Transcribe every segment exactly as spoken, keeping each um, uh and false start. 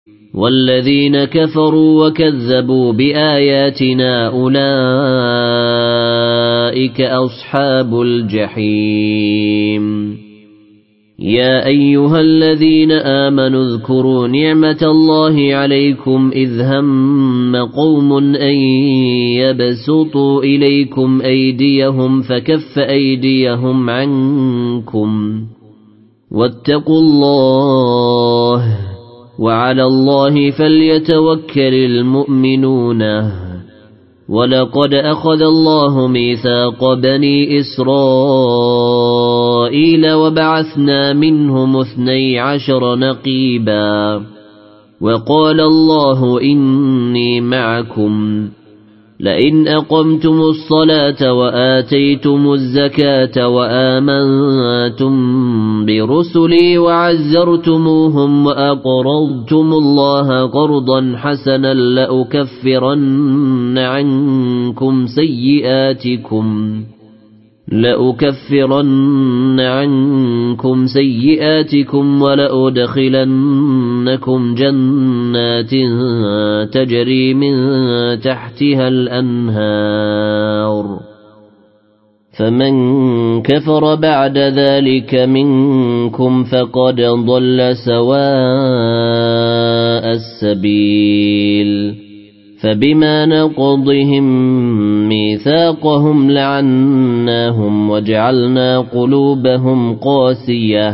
والذين كفروا وكذبوا بآياتنا أولئك أصحاب الجحيم يا أيها الذين آمنوا اذكروا نعمة الله عليكم إذ هم قوم أن يبسطوا إليكم أيديهم فكف أيديهم عنكم واتقوا الله وعلى الله فليتوكل المؤمنون ولقد أخذ الله ميثاق بني إسرائيل وبعثنا منهم اثني عشر نقيبا وقال الله إني معكم لئن أقمتم الصلاة وآتيتم الزكاة وآمنتم برسلي وعزرتموهم وأقرضتم الله قرضا حسنا لأكفرن عنكم سيئاتكم لأكفرن عنكم سيئاتكم ولأدخلنكم جنات تجري من تحتها الأنهار فمن كفر بعد ذلك منكم فقد ضل سواء السبيل فبما نقضهم ميثاقهم لعناهم وجعلنا قلوبهم قاسية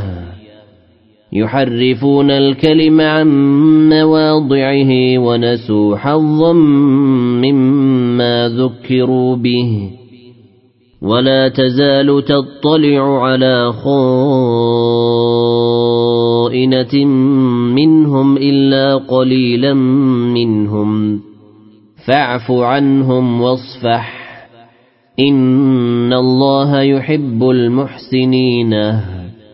يحرفون الكلم عن مواضعه ونسوا حظا مما ذكروا به ولا تزال تطلع على خائنة منهم إلا قليلا منهم فاعف عنهم واصفح إن الله يحب المحسنين